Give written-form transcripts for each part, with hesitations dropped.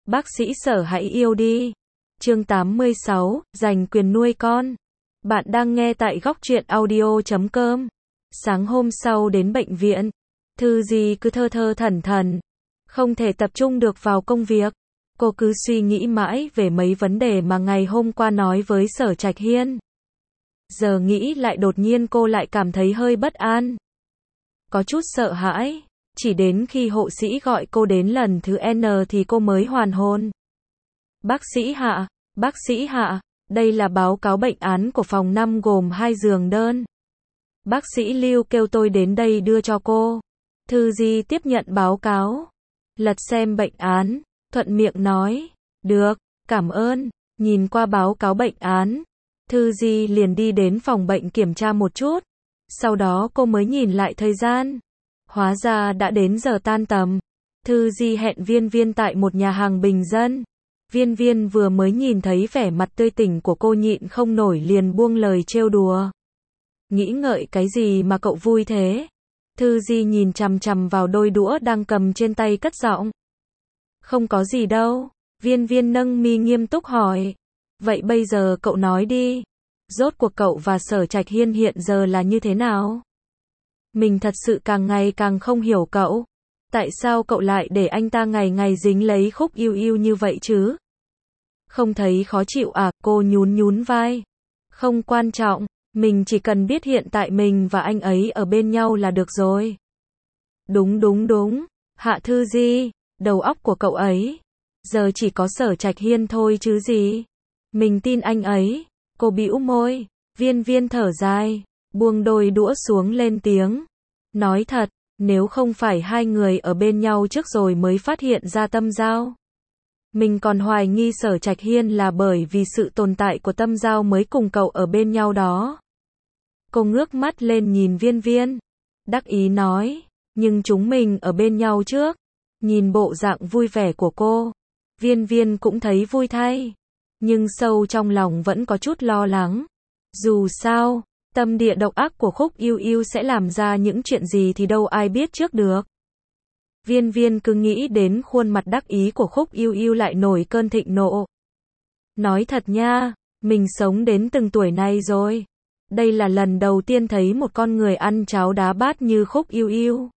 Bác sĩ Sở hãy yêu đi. Chương 86, giành quyền nuôi con. Bạn đang nghe tại góc truyện audio.com. Sáng hôm sau đến bệnh viện, Thư Di cứ thơ thơ thẩn thẩn, không thể tập trung được vào công việc. Cô cứ suy nghĩ mãi về mấy vấn đề mà ngày hôm qua nói với Sở Trạch Hiên. Giờ nghĩ lại đột nhiên cô lại cảm thấy hơi bất an. Có chút sợ hãi, chỉ đến khi hộ sĩ gọi cô đến lần thứ N thì cô mới hoàn hồn. Bác sĩ Hạ, đây là báo cáo bệnh án của phòng 5 gồm 2 giường đơn. Bác sĩ Lưu kêu tôi đến đây đưa cho cô. Thư Di tiếp nhận báo cáo, lật xem bệnh án, thuận miệng nói, được, cảm ơn. Nhìn qua báo cáo bệnh án, Thư Di liền đi đến phòng bệnh kiểm tra một chút. Sau đó cô mới nhìn lại thời gian. Hóa ra đã đến giờ tan tầm. Thư Di hẹn Viên Viên tại một nhà hàng bình dân. Viên Viên vừa mới nhìn thấy vẻ mặt tươi tỉnh của cô nhịn không nổi liền buông lời trêu đùa. Nghĩ ngợi cái gì mà cậu vui thế? Thư Di nhìn chằm chằm vào đôi đũa đang cầm trên tay cất giọng. Không có gì đâu. Viên Viên nâng mi nghiêm túc hỏi. Vậy bây giờ cậu nói đi. Rốt cuộc cậu và Sở Trạch Hiên hiện giờ là như thế nào? Mình thật sự càng ngày càng không hiểu cậu. Tại sao cậu lại để anh ta ngày ngày dính lấy Khúc Yêu Yêu như vậy chứ? Không thấy khó chịu à? Cô nhún vai. Không quan trọng, mình chỉ cần biết hiện tại mình và anh ấy ở bên nhau là được rồi. Đúng. Hạ Thư Di, đầu óc của cậu ấy giờ chỉ có Sở Trạch Hiên thôi chứ gì. Mình tin anh ấy. Cô bĩu môi. Viên Viên thở dài, buông đôi đũa xuống lên tiếng. Nói thật, nếu không phải hai người ở bên nhau trước rồi mới phát hiện ra tâm giao, mình còn hoài nghi Sở Trạch Hiên là bởi vì sự tồn tại của tâm giao mới cùng cậu ở bên nhau đó. Cô ngước mắt lên nhìn Viên Viên, đắc ý nói, nhưng chúng mình ở bên nhau trước. Nhìn bộ dạng vui vẻ của cô, Viên Viên cũng thấy vui thay, nhưng sâu trong lòng vẫn có chút lo lắng. Dù sao, tâm địa độc ác của Khúc Yêu Yêu sẽ làm ra những chuyện gì thì đâu ai biết trước được. Viên Viên cứ nghĩ đến khuôn mặt đắc ý của Khúc Yêu Yêu lại nổi cơn thịnh nộ. Nói thật nha, mình sống đến từng tuổi này rồi. Đây là lần đầu tiên thấy một con người ăn cháo đá bát như Khúc Yêu Yêu.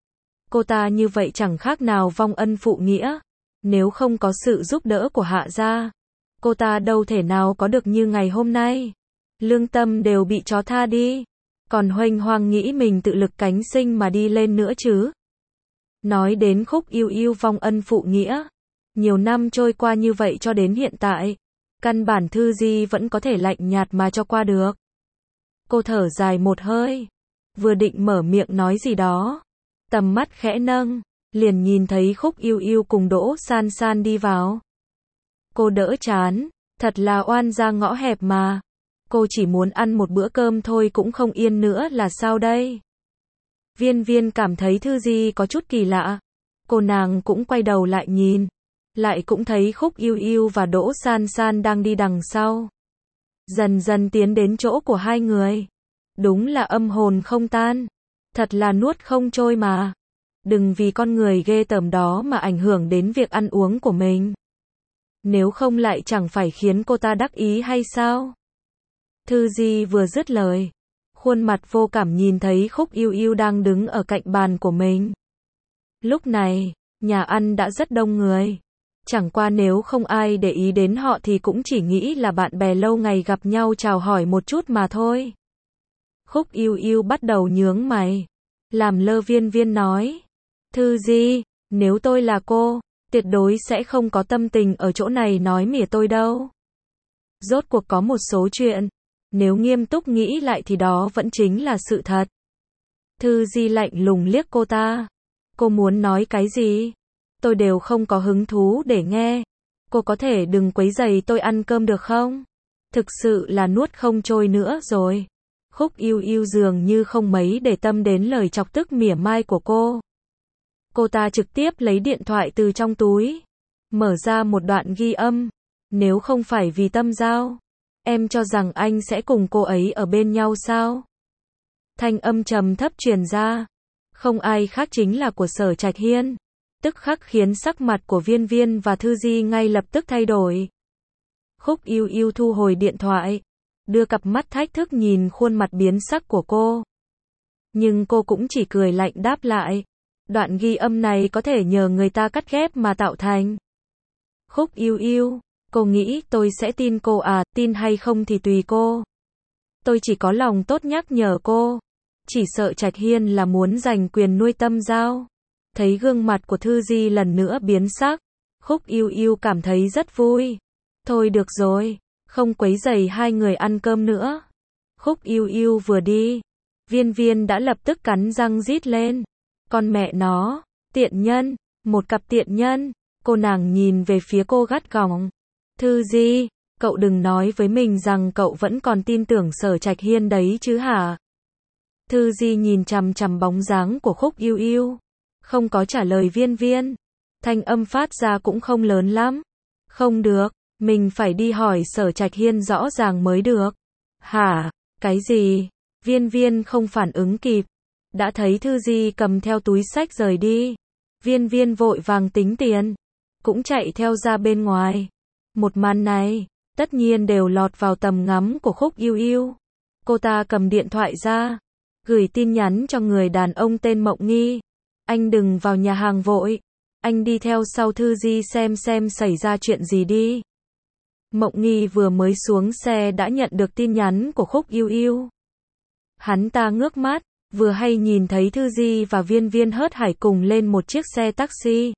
Cô ta như vậy chẳng khác nào vong ân phụ nghĩa. Nếu không có sự giúp đỡ của Hạ gia, cô ta đâu thể nào có được như ngày hôm nay. Lương tâm đều bị chó tha đi, còn huênh hoang nghĩ mình tự lực cánh sinh mà đi lên nữa chứ. Nói đến Khúc Yêu Yêu vong ân phụ nghĩa, nhiều năm trôi qua như vậy cho đến hiện tại, căn bản Thư Di vẫn có thể lạnh nhạt mà cho qua được. Cô thở dài một hơi, vừa định mở miệng nói gì đó, tầm mắt khẽ nâng, liền nhìn thấy Khúc Yêu Yêu cùng Đỗ San San đi vào. Cô đỡ chán, thật là oan ra ngõ hẹp mà. Cô chỉ muốn ăn một bữa cơm thôi cũng không yên nữa là sao đây? Viên Viên cảm thấy Thư Di có chút kỳ lạ. Cô nàng cũng quay đầu lại nhìn, lại cũng thấy Khúc Yêu Yêu và Đỗ San San đang đi đằng sau. Dần dần tiến đến chỗ của hai người. Đúng là âm hồn không tan. Thật là nuốt không trôi mà. Đừng vì con người ghê tởm đó mà ảnh hưởng đến việc ăn uống của mình. Nếu không lại chẳng phải khiến cô ta đắc ý hay sao? Thư Di vừa dứt lời, khuôn mặt vô cảm nhìn thấy Khúc Yêu Yêu đang đứng ở cạnh bàn của mình. Lúc này, nhà ăn đã rất đông người. Chẳng qua nếu không ai để ý đến họ thì cũng chỉ nghĩ là bạn bè lâu ngày gặp nhau chào hỏi một chút mà thôi. Khúc Yêu Yêu bắt đầu nhướng mày, làm lơ Viên Viên nói. Thư Di, nếu tôi là cô, tuyệt đối sẽ không có tâm tình ở chỗ này nói mỉa tôi đâu. Rốt cuộc có một số chuyện, nếu nghiêm túc nghĩ lại thì đó vẫn chính là sự thật. Thư Di lạnh lùng liếc cô ta. Cô muốn nói cái gì? Tôi đều không có hứng thú để nghe. Cô có thể đừng quấy rầy tôi ăn cơm được không? Thực sự là nuốt không trôi nữa rồi. Khúc Yêu Yêu dường như không mấy để tâm đến lời chọc tức mỉa mai của cô. Cô ta trực tiếp lấy điện thoại từ trong túi, mở ra một đoạn ghi âm. Nếu không phải vì tâm giao, em cho rằng anh sẽ cùng cô ấy ở bên nhau sao? Thanh âm trầm thấp truyền ra. Không ai khác chính là của Sở Trạch Hiên. tức khắc khiến sắc mặt của Viên Viên và Thư Di ngay lập tức thay đổi. Khúc Yêu Yêu thu hồi điện thoại, đưa cặp mắt thách thức nhìn khuôn mặt biến sắc của cô. Nhưng cô cũng chỉ cười lạnh đáp lại, đoạn ghi âm này có thể nhờ người ta cắt ghép mà tạo thành. Khúc Yêu Yêu, cô nghĩ tôi sẽ tin cô à, tin hay không thì tùy cô. Tôi chỉ có lòng tốt nhắc nhở cô. Chỉ sợ Trạch Hiên là muốn giành quyền nuôi Tâm Giao. Thấy gương mặt của Thư Di lần nữa biến sắc, Khúc Yêu Yêu cảm thấy rất vui. Thôi được rồi, không quấy rầy hai người ăn cơm nữa. Khúc Yêu Yêu vừa đi, Viên Viên đã lập tức cắn răng rít lên. Con mẹ nó, tiện nhân, một cặp tiện nhân. Cô nàng nhìn về phía cô gắt gỏng. Thư Di, cậu đừng nói với mình rằng cậu vẫn còn tin tưởng Sở Trạch Hiên đấy chứ hả? Thư Di nhìn chằm chằm bóng dáng của Khúc Yêu Yêu, không có trả lời Viên Viên. Thanh âm phát ra cũng không lớn lắm. Không được, mình phải đi hỏi Sở Trạch Hiên rõ ràng mới được. Hả? Cái gì? Viên Viên không phản ứng kịp, đã thấy Thư Di cầm theo túi xách rời đi. Viên Viên vội vàng tính tiền, cũng chạy theo ra bên ngoài. Một màn này, tất nhiên đều lọt vào tầm ngắm của Khúc Yêu Yêu. Cô ta cầm điện thoại ra, gửi tin nhắn cho người đàn ông tên Mộng Nghi. Anh đừng vào nhà hàng vội, anh đi theo sau Thư Di xem xảy ra chuyện gì đi. Mộng Nghi vừa mới xuống xe đã nhận được tin nhắn của Khúc Yêu Yêu. Hắn ta ngước mắt, vừa hay nhìn thấy Thư Di và Viên Viên hớt hải cùng lên một chiếc xe taxi.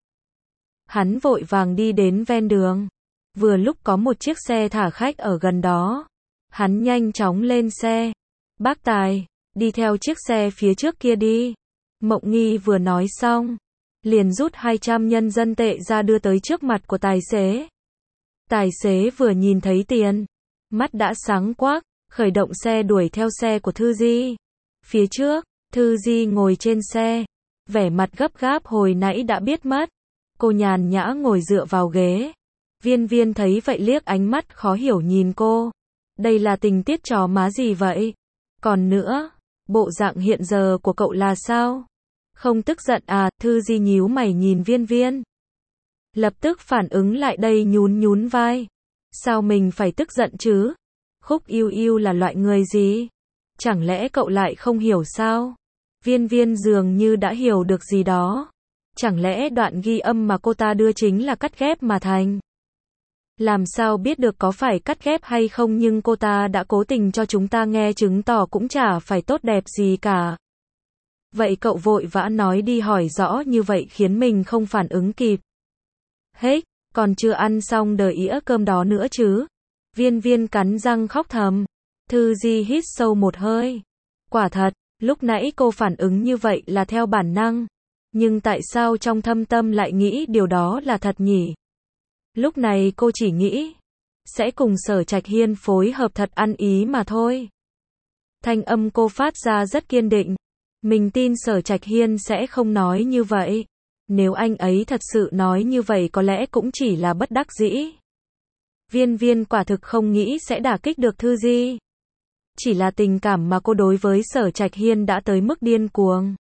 Hắn vội vàng đi đến ven đường. Vừa lúc có một chiếc xe thả khách ở gần đó. Hắn nhanh chóng lên xe. Bác Tài, đi theo chiếc xe phía trước kia đi. Mộng Nghi vừa nói xong, liền rút 200 nhân dân tệ ra đưa tới trước mặt của tài xế. Tài xế vừa nhìn thấy tiền, mắt đã sáng quắc, khởi động xe đuổi theo xe của Thư Di. Phía trước, Thư Di ngồi trên xe, vẻ mặt gấp gáp hồi nãy đã biết mất. Cô nhàn nhã ngồi dựa vào ghế. Viên Viên thấy vậy liếc ánh mắt khó hiểu nhìn cô. Đây là tình tiết trò má gì vậy? Còn nữa, bộ dạng hiện giờ của cậu là sao? Không tức giận à? Thư Di nhíu mày nhìn Viên Viên. Lập tức phản ứng lại đây nhún vai. Sao mình phải tức giận chứ? Khúc Yêu Yêu là loại người gì? Chẳng lẽ cậu lại không hiểu sao? Viên Viên dường như đã hiểu được gì đó. Chẳng lẽ đoạn ghi âm mà cô ta đưa chính là cắt ghép mà thành? Làm sao biết được có phải cắt ghép hay không, nhưng cô ta đã cố tình cho chúng ta nghe, chứng tỏ cũng chả phải tốt đẹp gì cả. Vậy cậu vội vã nói đi hỏi rõ như vậy khiến mình không phản ứng kịp. Hết, còn chưa ăn xong đợi ĩa cơm đó nữa chứ. Viên Viên cắn răng khóc thầm. Thư Di hít sâu một hơi. Quả thật, lúc nãy cô phản ứng như vậy là theo bản năng. Nhưng tại sao trong thâm tâm lại nghĩ điều đó là thật nhỉ? Lúc này cô chỉ nghĩ sẽ cùng Sở Trạch Hiên phối hợp thật ăn ý mà thôi. Thanh âm cô phát ra rất kiên định. Mình tin Sở Trạch Hiên sẽ không nói như vậy. Nếu anh ấy thật sự nói như vậy có lẽ cũng chỉ là bất đắc dĩ. Viên Viên quả thực không nghĩ sẽ đả kích được Thư Di. Chỉ là tình cảm mà cô đối với Sở Trạch Hiên đã tới mức điên cuồng.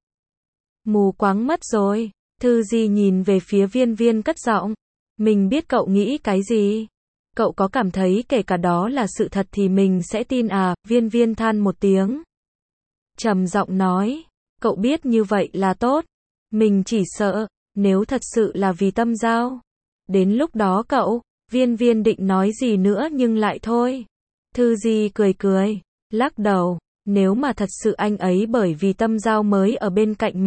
Mù quáng mất rồi. Thư Di nhìn về phía Viên Viên cất giọng. Mình biết cậu nghĩ cái gì. Cậu có cảm thấy kể cả đó là sự thật thì mình sẽ tin à? Viên Viên than một tiếng, trầm giọng nói. Cậu biết như vậy là tốt. Mình chỉ sợ, nếu thật sự là vì Tâm Giao. Đến lúc đó cậu, Viên Viên định nói gì nữa nhưng lại thôi. Thư Di cười, lắc đầu. Nếu mà thật sự anh ấy bởi vì Tâm Giao mới ở bên cạnh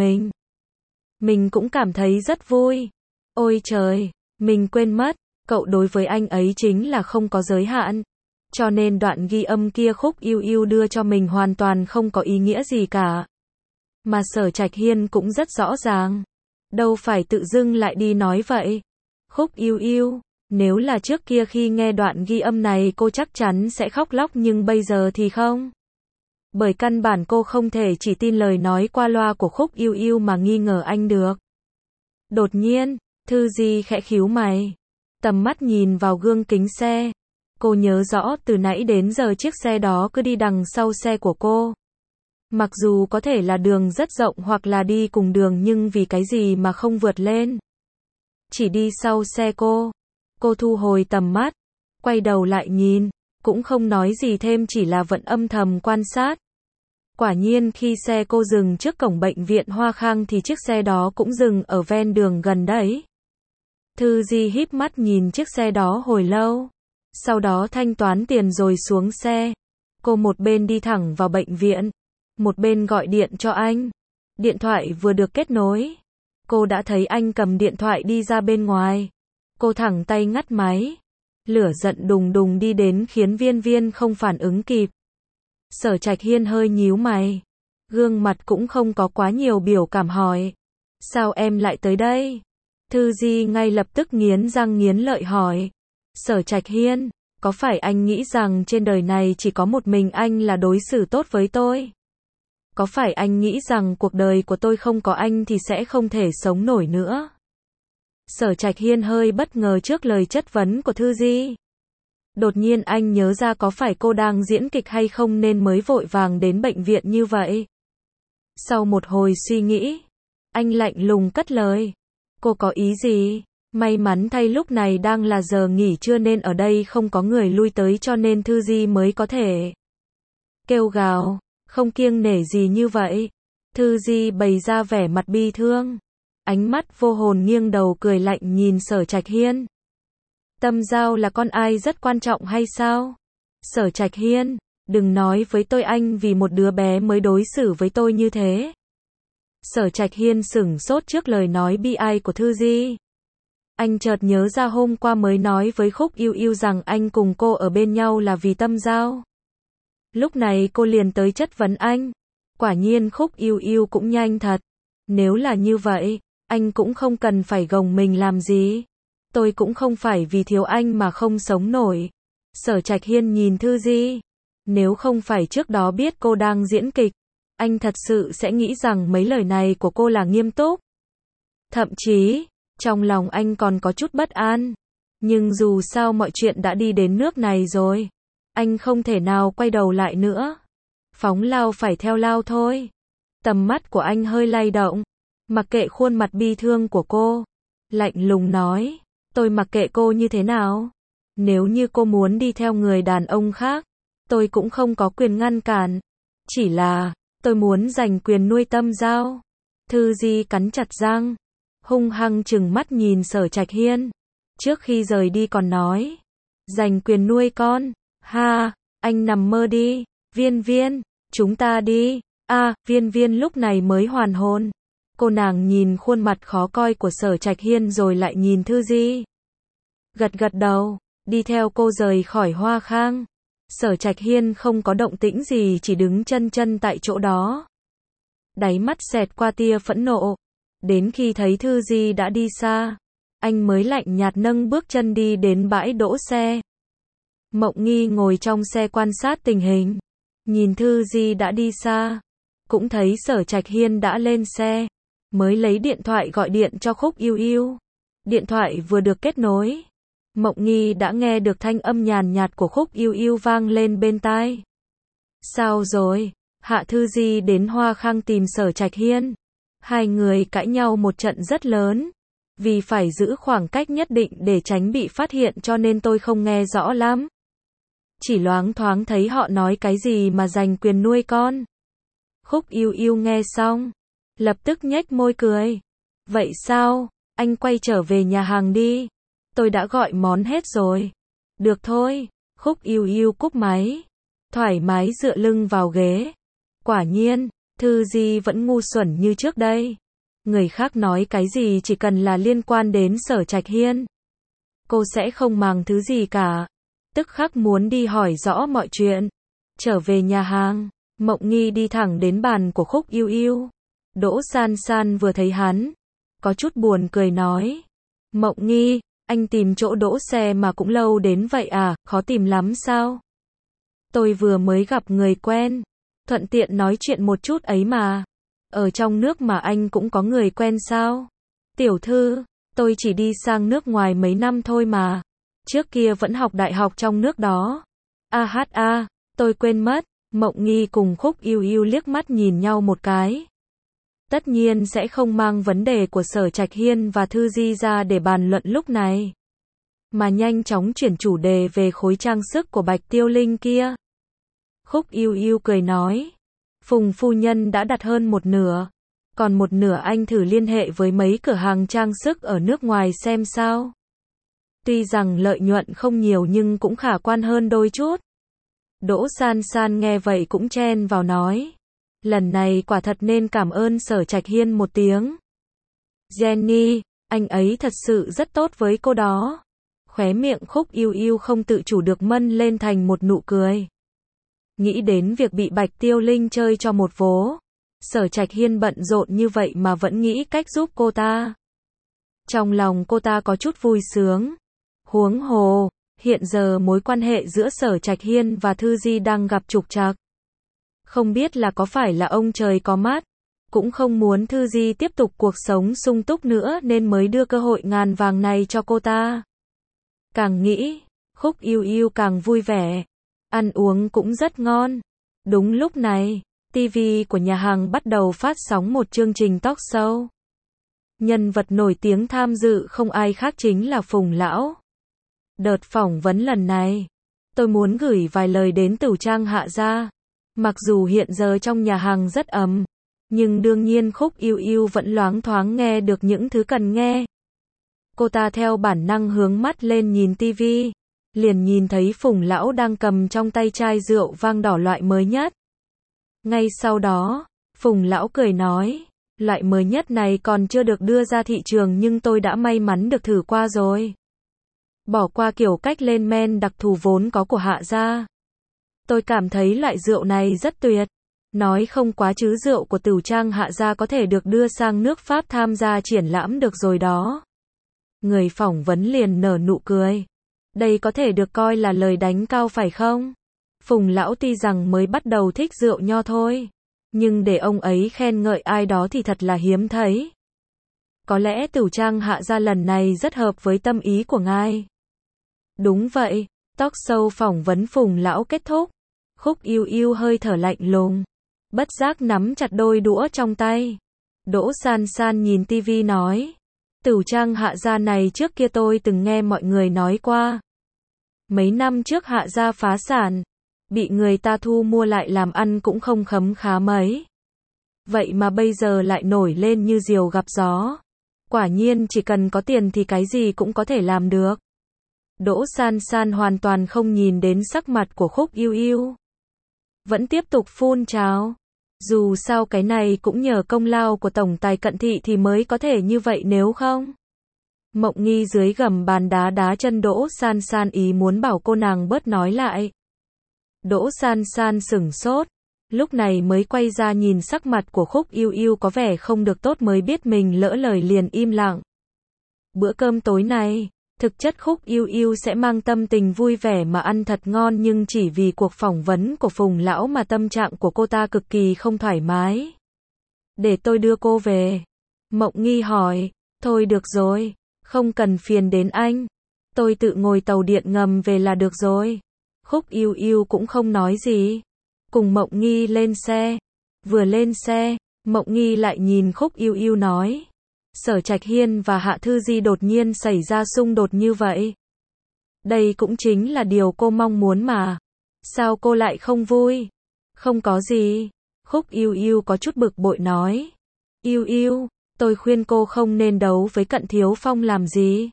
mình cũng cảm thấy rất vui. Ôi trời, mình quên mất, cậu đối với anh ấy chính là không có giới hạn. Cho nên đoạn ghi âm kia Khúc Yêu Yêu đưa cho mình hoàn toàn không có ý nghĩa gì cả. Mà Sở Trạch Hiên cũng rất rõ ràng. Đâu phải tự dưng lại đi nói vậy. Khúc Yêu Yêu, nếu là trước kia khi nghe đoạn ghi âm này cô chắc chắn sẽ khóc lóc, nhưng bây giờ thì không. Bởi căn bản cô không thể chỉ tin lời nói qua loa của Khúc Yêu Yêu mà nghi ngờ anh được. Đột nhiên, Thư Di khẽ khíu mày. Tầm mắt nhìn vào gương kính xe. Cô nhớ rõ từ nãy đến giờ chiếc xe đó cứ đi đằng sau xe của cô. Mặc dù có thể là đường rất rộng hoặc là đi cùng đường, nhưng vì cái gì mà không vượt lên. chỉ đi sau xe cô. Cô thu hồi tầm mắt, quay đầu lại nhìn, cũng không nói gì thêm, chỉ là vẫn âm thầm quan sát. Quả nhiên khi xe cô dừng trước cổng bệnh viện Hoa Khang thì chiếc xe đó cũng dừng ở ven đường gần đấy. Thư Di híp mắt nhìn chiếc xe đó hồi lâu, sau đó thanh toán tiền rồi xuống xe. Cô một bên đi thẳng vào bệnh viện, một bên gọi điện cho anh. Điện thoại vừa được kết nối, cô đã thấy anh cầm điện thoại đi ra bên ngoài. Cô thẳng tay ngắt máy, lửa giận đùng đùng đi đến khiến Viên Viên không phản ứng kịp. Sở Trạch Hiên hơi nhíu mày, gương mặt cũng không có quá nhiều biểu cảm hỏi. Sao em lại tới đây? Thư Di ngay lập tức nghiến răng nghiến lợi hỏi. Sở Trạch Hiên, có phải anh nghĩ rằng trên đời này chỉ có một mình anh là đối xử tốt với tôi? Có phải anh nghĩ rằng cuộc đời của tôi không có anh thì sẽ không thể sống nổi nữa? Sở Trạch Hiên hơi bất ngờ trước lời chất vấn của Thư Di. Đột nhiên anh nhớ ra có phải cô đang diễn kịch hay không nên mới vội vàng đến bệnh viện như vậy. Sau một hồi suy nghĩ, anh lạnh lùng cất lời. Cô có ý gì? May mắn thay lúc này đang là giờ nghỉ trưa nên ở đây không có người lui tới cho nên Thư Di mới có thể kêu gào, không kiêng nể gì như vậy. Thư Di bày ra vẻ mặt bi thương, ánh mắt vô hồn nghiêng đầu cười lạnh nhìn Sở Trạch Hiên. Tâm Giao là con ai rất quan trọng hay sao? Sở Trạch Hiên, đừng nói với tôi anh vì một đứa bé mới đối xử với tôi như thế. Sở Trạch Hiên sửng sốt trước lời nói bi ai của Thư Di. Anh chợt nhớ ra hôm qua mới nói với Khúc Yêu Yêu rằng anh cùng cô ở bên nhau là vì Tâm Giao. Lúc này cô liền tới chất vấn anh. Quả nhiên Khúc Yêu Yêu cũng nhanh thật. Nếu là như vậy, anh cũng không cần phải gồng mình làm gì. Tôi cũng không phải vì thiếu anh mà không sống nổi. Sở Trạch Hiên nhìn Thư Di. Nếu không phải trước đó biết cô đang diễn kịch, anh thật sự sẽ nghĩ rằng mấy lời này của cô là nghiêm túc. Thậm chí, trong lòng anh còn có chút bất an. Nhưng dù sao mọi chuyện đã đi đến nước này rồi. Anh không thể nào quay đầu lại nữa. Phóng lao phải theo lao thôi. Tầm mắt của anh hơi lay động. Mặc kệ khuôn mặt bi thương của cô. Lạnh lùng nói. Tôi mặc kệ cô như thế nào. Nếu như cô muốn đi theo người đàn ông khác, tôi cũng không có quyền ngăn cản. Chỉ là, tôi muốn giành quyền nuôi Tâm Giao. Thư Di cắn chặt răng, hung hăng trừng mắt nhìn Sở Trạch Hiên. Trước khi rời đi còn nói, giành quyền nuôi con. Ha, anh nằm mơ đi. Viên Viên, chúng ta đi. Viên Viên lúc này mới hoàn hồn. Cô nàng nhìn khuôn mặt khó coi của Sở Trạch Hiên rồi lại nhìn Thư Di. Gật gật đầu, đi theo cô rời khỏi Hoa Khang. Sở Trạch Hiên không có động tĩnh gì, chỉ đứng chân chân tại chỗ đó. Đáy mắt xẹt qua tia phẫn nộ. Đến khi thấy Thư Di đã đi xa, anh mới lạnh nhạt nâng bước chân đi đến bãi đỗ xe. Mộng Nghi ngồi trong xe quan sát tình hình. Nhìn Thư Di đã đi xa, cũng thấy Sở Trạch Hiên đã lên xe, mới lấy điện thoại gọi điện cho Khúc Yêu Yêu. Điện thoại vừa được kết nối, Mộng Nghi đã nghe được thanh âm nhàn nhạt của Khúc Yêu Yêu vang lên bên tai. Sao rồi? Hạ Thư Di đến Hoa Khang tìm Sở Trạch Hiên. Hai người cãi nhau một trận rất lớn. Vì phải giữ khoảng cách nhất định để tránh bị phát hiện cho nên tôi không nghe rõ lắm. Chỉ loáng thoáng thấy họ nói cái gì mà giành quyền nuôi con. Khúc Yêu Yêu nghe xong, lập tức nhếch môi cười. Vậy sao? Anh quay trở về nhà hàng đi. Tôi đã gọi món hết rồi. Được thôi. Khúc Yêu Yêu cúp máy, thoải mái dựa lưng vào ghế. Quả nhiên, Thư Di vẫn ngu xuẩn như trước đây. Người khác nói cái gì chỉ cần là liên quan đến Sở Trạch Hiên, cô sẽ không màng thứ gì cả. Tức khắc muốn đi hỏi rõ mọi chuyện. Trở về nhà hàng, Mộng Nghi đi thẳng đến bàn của Khúc Yêu Yêu. Đỗ San San vừa thấy hắn, có chút buồn cười nói. Mộng Nghi, anh tìm chỗ đỗ xe mà cũng lâu đến vậy à, khó tìm lắm sao? Tôi vừa mới gặp người quen, thuận tiện nói chuyện một chút ấy mà. Ở trong nước mà anh cũng có người quen sao? Tiểu thư, tôi chỉ đi sang nước ngoài mấy năm thôi mà. Trước kia vẫn học đại học trong nước đó. Tôi quên mất. Mộng Nghi cùng Khúc Yêu Yêu liếc mắt nhìn nhau một cái. Tất nhiên sẽ không mang vấn đề của Sở Trạch Hiên và Thư Di ra để bàn luận lúc này, mà nhanh chóng chuyển chủ đề về khối trang sức của Bạch Tiêu Linh kia. Khúc Yêu Yêu cười nói, Phùng phu nhân đã đặt hơn một nửa, còn một nửa anh thử liên hệ với mấy cửa hàng trang sức ở nước ngoài xem sao. Tuy rằng lợi nhuận không nhiều nhưng cũng khả quan hơn đôi chút. Đỗ San San nghe vậy cũng chen vào nói, lần này quả thật nên cảm ơn Sở Trạch Hiên một tiếng. Jenny, anh ấy thật sự rất tốt với cô đó. Khóe miệng Khúc Yêu Yêu không tự chủ được mân lên thành một nụ cười. Nghĩ đến việc bị Bạch Tiêu Linh chơi cho một vố. Sở Trạch Hiên bận rộn như vậy mà vẫn nghĩ cách giúp cô ta. Trong lòng cô ta có chút vui sướng. Huống hồ, hiện giờ mối quan hệ giữa Sở Trạch Hiên và Thư Di đang gặp trục trặc. Không biết là có phải là ông trời có mắt, cũng không muốn Thư Di tiếp tục cuộc sống sung túc nữa nên mới đưa cơ hội ngàn vàng này cho cô ta. Càng nghĩ, Khúc Yêu Yêu càng vui vẻ. Ăn uống cũng rất ngon. Đúng lúc này, TV của nhà hàng bắt đầu phát sóng một chương trình talk show. Nhân vật nổi tiếng tham dự không ai khác chính là Phùng Lão. Đợt phỏng vấn lần này, tôi muốn gửi vài lời đến Tửu Trang Hạ gia. Mặc dù hiện giờ trong nhà hàng rất ấm, nhưng đương nhiên Khúc Yêu Yêu vẫn loáng thoáng nghe được những thứ cần nghe. Cô ta theo bản năng hướng mắt lên nhìn TV, liền nhìn thấy Phùng Lão đang cầm trong tay chai rượu vang đỏ loại mới nhất. Ngay sau đó, Phùng Lão cười nói, loại mới nhất này còn chưa được đưa ra thị trường nhưng tôi đã may mắn được thử qua rồi. Bỏ qua kiểu cách lên men đặc thù vốn có của Hạ gia. Tôi cảm thấy loại rượu này rất tuyệt. Nói không quá chứ rượu của Tửu Trang Hạ gia có thể được đưa sang nước Pháp tham gia triển lãm được rồi đó. Người phỏng vấn liền nở nụ cười. Đây có thể được coi là lời đánh cao phải không? Phùng Lão tuy rằng mới bắt đầu thích rượu nho thôi, nhưng để ông ấy khen ngợi ai đó thì thật là hiếm thấy. Có lẽ Tửu Trang Hạ gia lần này rất hợp với tâm ý của ngài. Đúng vậy, talk show phỏng vấn Phùng Lão kết thúc. Khúc Yêu Yêu hơi thở lạnh lùng, bất giác nắm chặt đôi đũa trong tay. Đỗ San San nhìn TV nói, Tửu Trang Hạ gia này trước kia tôi từng nghe mọi người nói qua. Mấy năm trước Hạ gia phá sản, bị người ta thu mua lại làm ăn cũng không khấm khá mấy. Vậy mà bây giờ lại nổi lên như diều gặp gió. Quả nhiên chỉ cần có tiền thì cái gì cũng có thể làm được. Đỗ San San hoàn toàn không nhìn đến sắc mặt của Khúc Yêu Yêu. Vẫn tiếp tục phun trào. Dù sao cái này cũng nhờ công lao của tổng tài Cận Thị thì mới có thể như vậy nếu không. Mộng Nghi dưới gầm bàn đá đá chân Đỗ San San ý muốn bảo cô nàng bớt nói lại. Đỗ San San sửng sốt. Lúc này mới quay ra nhìn sắc mặt của Khúc Yêu Yêu có vẻ không được tốt mới biết mình lỡ lời liền im lặng. Bữa cơm tối này, thực chất Khúc Yêu Yêu sẽ mang tâm tình vui vẻ mà ăn thật ngon nhưng chỉ vì cuộc phỏng vấn của Phùng Lão mà tâm trạng của cô ta cực kỳ không thoải mái. Để tôi đưa cô về. Mộng Nghi hỏi, thôi được rồi, không cần phiền đến anh. Tôi tự ngồi tàu điện ngầm về là được rồi. Khúc Yêu Yêu cũng không nói gì. Cùng Mộng Nghi lên xe. Vừa lên xe, Mộng Nghi lại nhìn Khúc Yêu Yêu nói. Sở Trạch Hiên và Hạ Thư Di đột nhiên xảy ra xung đột như vậy. Đây cũng chính là điều cô mong muốn mà. Sao cô lại không vui? Không có gì. Khúc Yêu Yêu có chút bực bội nói. Yêu Yêu, tôi khuyên cô không nên đấu với Cận Thiếu Phong làm gì.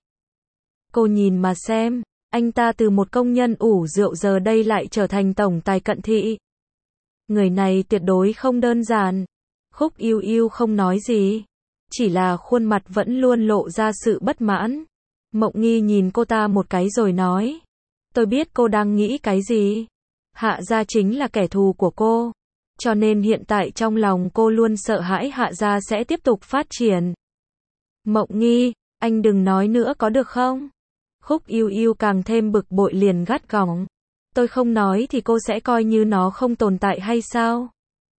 Cô nhìn mà xem, anh ta từ một công nhân ủ rượu giờ đây lại trở thành tổng tài Cận Thị. Người này tuyệt đối không đơn giản. Khúc Yêu Yêu không nói gì, chỉ là khuôn mặt vẫn luôn lộ ra sự bất mãn. Mộng Nghi nhìn cô ta một cái rồi nói. Tôi biết cô đang nghĩ cái gì. Hạ gia chính là kẻ thù của cô. Cho nên hiện tại trong lòng cô luôn sợ hãi Hạ gia sẽ tiếp tục phát triển. Mộng Nghi, anh đừng nói nữa có được không? Khúc Yêu Yêu càng thêm bực bội liền gắt gỏng. Tôi không nói thì cô sẽ coi như nó không tồn tại hay sao?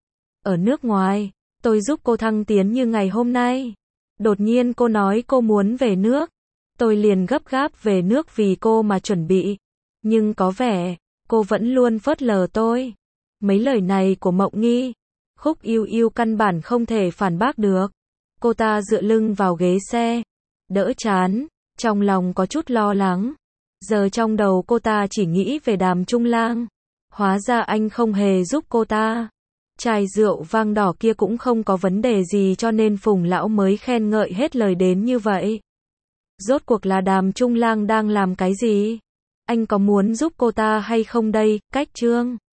Ở nước ngoài, tôi giúp cô thăng tiến như ngày hôm nay. Đột nhiên cô nói cô muốn về nước. Tôi liền gấp gáp về nước vì cô mà chuẩn bị. Nhưng có vẻ, cô vẫn luôn phớt lờ tôi. Mấy lời này của Mộng Nghi, Khúc Yêu Yêu căn bản không thể phản bác được. Cô ta dựa lưng vào ghế xe, đỡ trán, trong lòng có chút lo lắng. Giờ trong đầu cô ta chỉ nghĩ về Đàm Trung Lang. Hóa ra anh không hề giúp cô ta. Chai rượu vang đỏ kia cũng không có vấn đề gì cho nên Phùng lão mới khen ngợi hết lời đến như vậy. Rốt cuộc là Đàm Trung Lang đang làm cái gì? Anh có muốn giúp cô ta hay không đây? Cách chương